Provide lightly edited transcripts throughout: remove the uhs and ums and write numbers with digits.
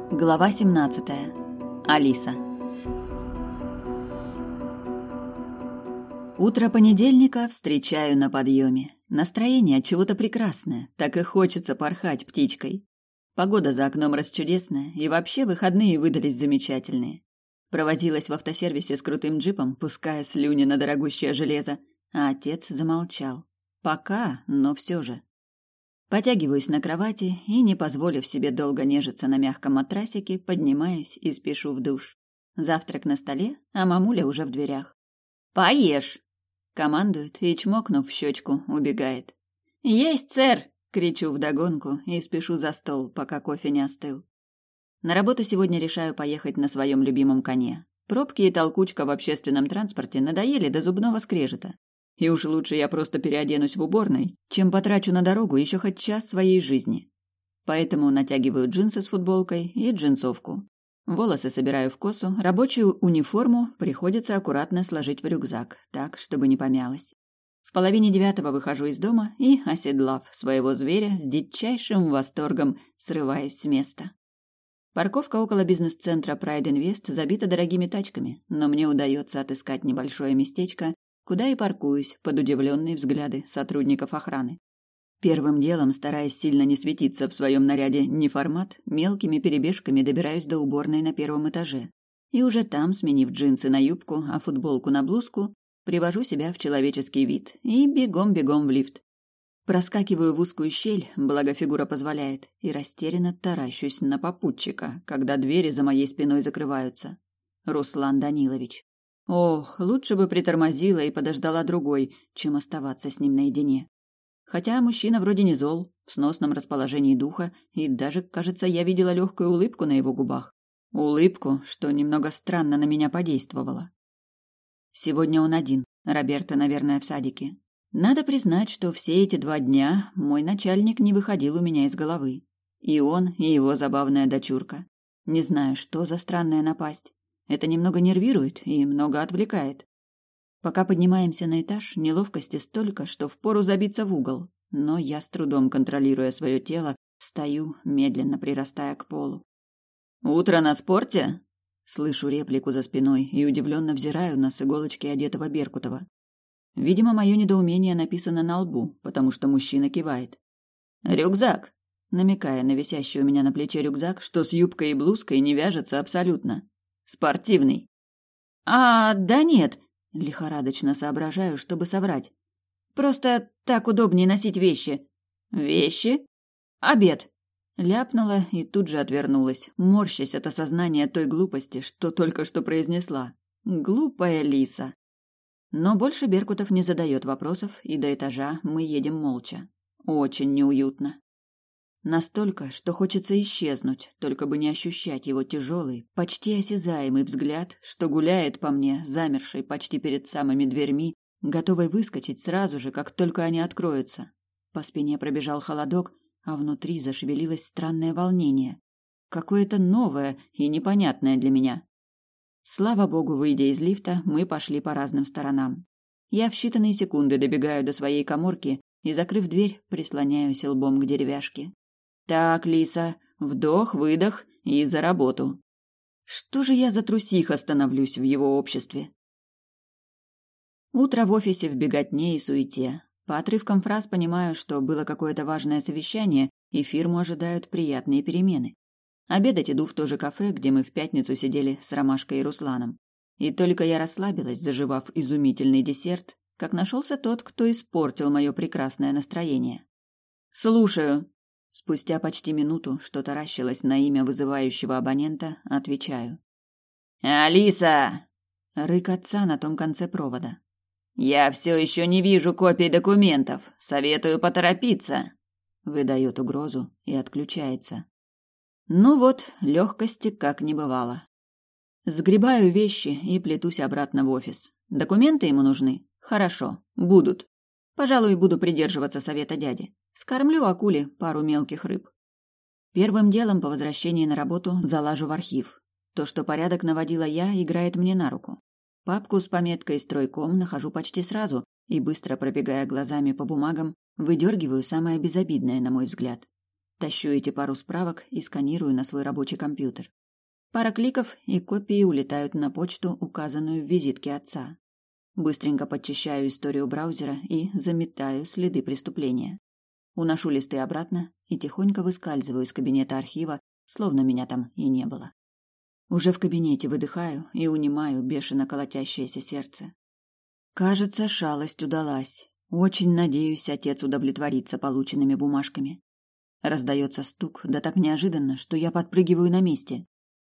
Глава 17. Алиса. Утро понедельника встречаю на подъеме. Настроение от чего-то прекрасное, так и хочется порхать птичкой. Погода за окном расчудесная, и вообще выходные выдались замечательные. Провозилась в автосервисе с крутым джипом, пуская слюни на дорогущее железо, а отец замолчал. Пока, но все же. Потягиваюсь на кровати и, не позволив себе долго нежиться на мягком матрасике, поднимаюсь и спешу в душ. Завтрак на столе, а мамуля уже в дверях. «Поешь!» — командует и, чмокнув в щечку, убегает. «Есть, сэр!» — кричу вдогонку и спешу за стол, пока кофе не остыл. На работу сегодня решаю поехать на своем любимом коне. Пробки и толкучка в общественном транспорте надоели до зубного скрежета. И уж лучше я просто переоденусь в уборной, чем потрачу на дорогу еще хоть час своей жизни. Поэтому натягиваю джинсы с футболкой и джинсовку. Волосы собираю в косу, рабочую униформу приходится аккуратно сложить в рюкзак, так, чтобы не помялась. В 8:30 выхожу из дома и, оседлав своего зверя, с дичайшим восторгом срываюсь с места. Парковка около бизнес-центра Pride Invest забита дорогими тачками, но мне удается отыскать небольшое местечко, куда и паркуюсь под удивленные взгляды сотрудников охраны. Первым делом, стараясь сильно не светиться в своем наряде неформат, мелкими перебежками добираюсь до уборной на первом этаже. И уже там, сменив джинсы на юбку, а футболку на блузку, привожу себя в человеческий вид и бегом-бегом в лифт. Проскакиваю в узкую щель, благо фигура позволяет, и растерянно таращусь на попутчика, когда двери за моей спиной закрываются. Руслан Данилович. Ох, лучше бы притормозила и подождала другой, чем оставаться с ним наедине. Хотя мужчина вроде не зол, в сносном расположении духа, и даже, кажется, я видела легкую улыбку на его губах. Улыбку, что немного странно на меня подействовала. Сегодня он один, Роберто, наверное, в садике. Надо признать, что все эти 2 дня мой начальник не выходил у меня из головы. И он, и его забавная дочурка. Не знаю, что за странная напасть. Это немного нервирует и много отвлекает. Пока поднимаемся на этаж, неловкости столько, что впору забиться в угол. Но я, с трудом контролируя свое тело, стою, медленно прирастая к полу. «Утро на спорте?» Слышу реплику за спиной и удивленно взираю на с иголочки одетого Беркутова. Видимо, мое недоумение написано на лбу, потому что мужчина кивает. «Рюкзак!» намекая на висящий у меня на плече рюкзак, что с юбкой и блузкой не вяжется абсолютно. «Спортивный!» Да нет!» Лихорадочно соображаю, чтобы соврать. «Просто так удобнее носить вещи». «Вещи?» «Обед!» Ляпнула и тут же отвернулась, морщась от осознания той глупости, что только что произнесла. Глупая лиса. Но больше Беркутов не задает вопросов, и до этажа мы едем молча. Очень неуютно. Настолько, что хочется исчезнуть, только бы не ощущать его тяжелый, почти осязаемый взгляд, что гуляет по мне, замершей почти перед самыми дверьми, готовой выскочить сразу же, как только они откроются. По спине пробежал холодок, а внутри зашевелилось странное волнение. Какое-то новое и непонятное для меня. Слава богу, выйдя из лифта, мы пошли по разным сторонам. Я в считанные секунды добегаю до своей каморки и, закрыв дверь, прислоняюсь лбом к деревяшке. Так, Лиса, вдох-выдох и за работу. Что же я за трусиха становлюсь в его обществе? Утро в офисе в беготне и суете. По отрывкам фраз понимаю, что было какое-то важное совещание, и фирму ожидают приятные перемены. Обедать иду в то же кафе, где мы в пятницу сидели с Ромашкой и Русланом. И только я расслабилась, заживав изумительный десерт, как нашелся тот, кто испортил мое прекрасное настроение. «Слушаю». Спустя почти минуту, что таращилось на имя вызывающего абонента, отвечаю. «Алиса!» — рык отца на том конце провода. «Я все еще не вижу копий документов. Советую поторопиться!» Выдает угрозу и отключается. Ну вот, легкости как не бывало. Сгребаю вещи и плетусь обратно в офис. Документы ему нужны? Хорошо, будут. Пожалуй, буду придерживаться совета дяди. Скормлю акуле пару мелких рыб. Первым делом по возвращении на работу залажу в архив. То, что порядок наводила я, играет мне на руку. Папку с пометкой «Стройком» нахожу почти сразу и, быстро пробегая глазами по бумагам, выдергиваю самое безобидное, на мой взгляд. Тащу эти пару справок и сканирую на свой рабочий компьютер. Пара кликов, и копии улетают на почту, указанную в визитке отца. Быстренько подчищаю историю браузера и заметаю следы преступления. Уношу листы обратно и тихонько выскальзываю из кабинета архива, словно меня там и не было. Уже в кабинете выдыхаю и унимаю бешено колотящееся сердце. Кажется, шалость удалась. Очень надеюсь, отец удовлетворится полученными бумажками. Раздается стук, да так неожиданно, что я подпрыгиваю на месте.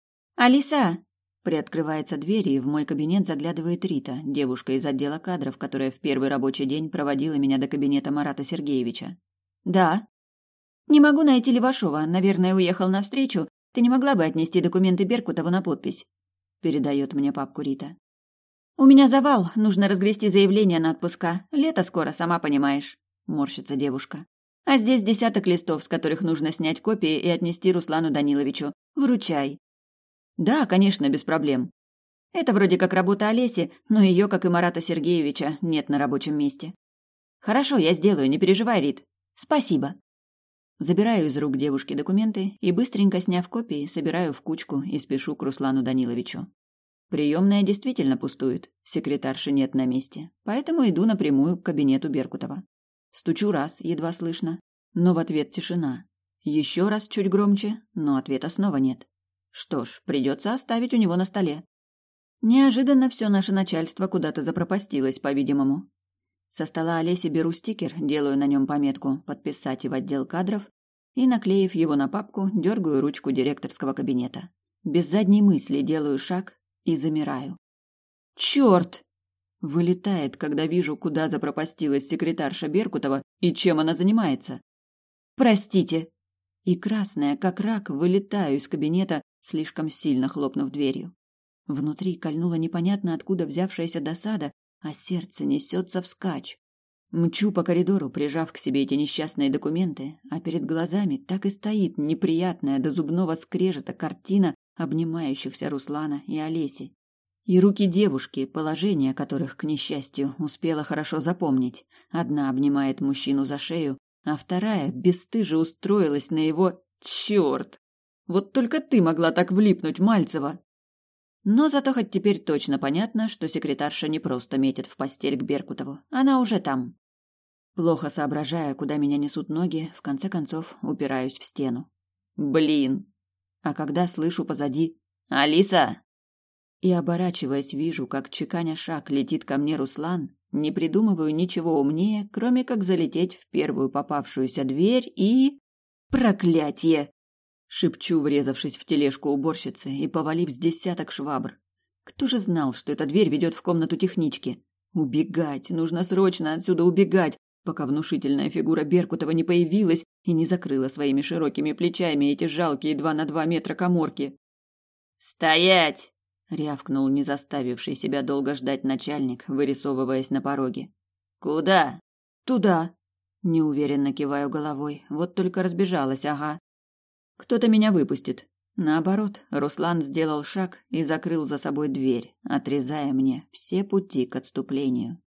«Алиса!» Приоткрывается дверь, и в мой кабинет заглядывает Рита, девушка из отдела кадров, которая в первый рабочий день проводила меня до кабинета Марата Сергеевича. «Да». «Не могу найти Левашова. Наверное, уехал навстречу. Ты не могла бы отнести документы Беркутову на подпись?» Передает мне папку Рита. «У меня завал. Нужно разгрести заявление на отпуска. Лето скоро, сама понимаешь», — морщится девушка. «А здесь десяток листов, с которых нужно снять копии и отнести Руслану Даниловичу. Выручай». «Да, конечно, без проблем. Это вроде как работа Олеси, но ее, как и Марата Сергеевича, нет на рабочем месте». «Хорошо, я сделаю, не переживай, Рит. Спасибо». Забираю из рук девушки документы и, быстренько сняв копии, собираю в кучку и спешу к Руслану Даниловичу. Приемная действительно пустует, секретарши нет на месте, поэтому иду напрямую к кабинету Беркутова. Стучу раз, едва слышно, но в ответ тишина. Еще раз чуть громче, но ответа снова нет. Что ж, придется оставить у него на столе. Неожиданно все наше начальство куда-то запропастилось, по-видимому. Со стола Олеси беру стикер, делаю на нем пометку «Подписать и в отдел кадров» и, наклеив его на папку, дергаю ручку директорского кабинета. Без задней мысли делаю шаг и замираю. «Черт!» Вылетает, когда вижу, куда запропастилась секретарша Беркутова и чем она занимается. «Простите!» И красная, как рак, вылетаю из кабинета, слишком сильно хлопнув дверью. Внутри кольнула непонятно откуда взявшаяся досада, а сердце несется вскачь. Мчу по коридору, прижав к себе эти несчастные документы, а перед глазами так и стоит неприятная до зубного скрежета картина обнимающихся Руслана и Олеси. И руки девушки, положение которых, к несчастью, успела хорошо запомнить. Одна обнимает мужчину за шею, а вторая бесстыже устроилась на его... Черт! Вот только ты могла так влипнуть, Мальцева! Но зато хоть теперь точно понятно, что секретарша не просто метит в постель к Беркутову. Она уже там. Плохо соображая, куда меня несут ноги, в конце концов упираюсь в стену. Блин! А когда слышу позади «Алиса!» и, оборачиваясь, вижу, как, чеканя шаг, летит ко мне Руслан, не придумываю ничего умнее, кроме как залететь в первую попавшуюся дверь и... Проклятье! Шепчу, врезавшись в тележку уборщицы и повалив с десяток швабр. Кто же знал, что эта дверь ведет в комнату технички? Убегать! Нужно срочно отсюда убегать, пока внушительная фигура Беркутова не появилась и не закрыла своими широкими плечами эти жалкие 2 на 2 метра каморки. «Стоять!» — рявкнул не заставивший себя долго ждать начальник, вырисовываясь на пороге. «Куда?» «Туда!» — неуверенно киваю головой, вот только разбежалась, ага. Кто-то меня выпустит. Наоборот, Руслан сделал шаг и закрыл за собой дверь, отрезая мне все пути к отступлению.